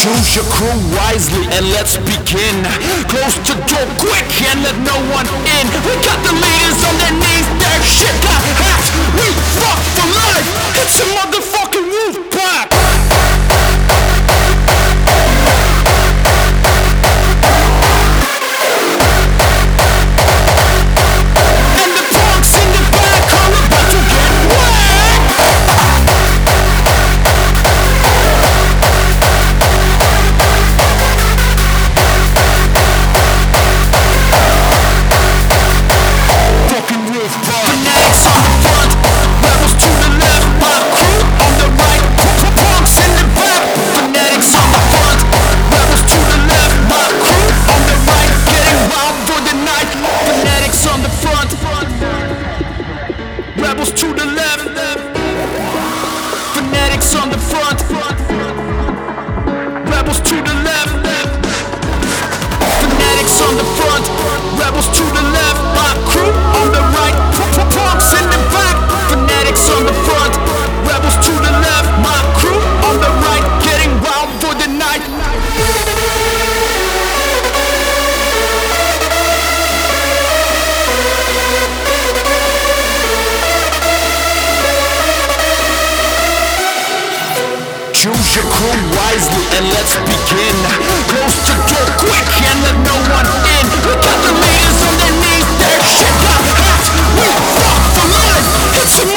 Choose your crew wisely and let's begin. Close the door quick and let no one in. We got the leaders on their knees, their shit got hacked. We fuck for life. It's a motherfucking wolf pack. And the punks in the back are about to get whacked. Fucking wolf pack. Fanatics on the front, rebels to the left, my crew on the right, punks in the back. Fanatics on the front, rebels to the left, my crew on the right, getting wild for the night. Fanatics on the front, rebels to the left. Fanatics on the front, rebels to the left. Fanatics on the front, rebels to the left, my crew on the right, punks in the back. Fanatics on the front, rebels to the left, my crew on the right, getting wild for the night. Choose your crew wisely and let's begin. Close the door quick and let no one in. We got the leaders on their knees, their shit got hacked. We fuck for life. It's a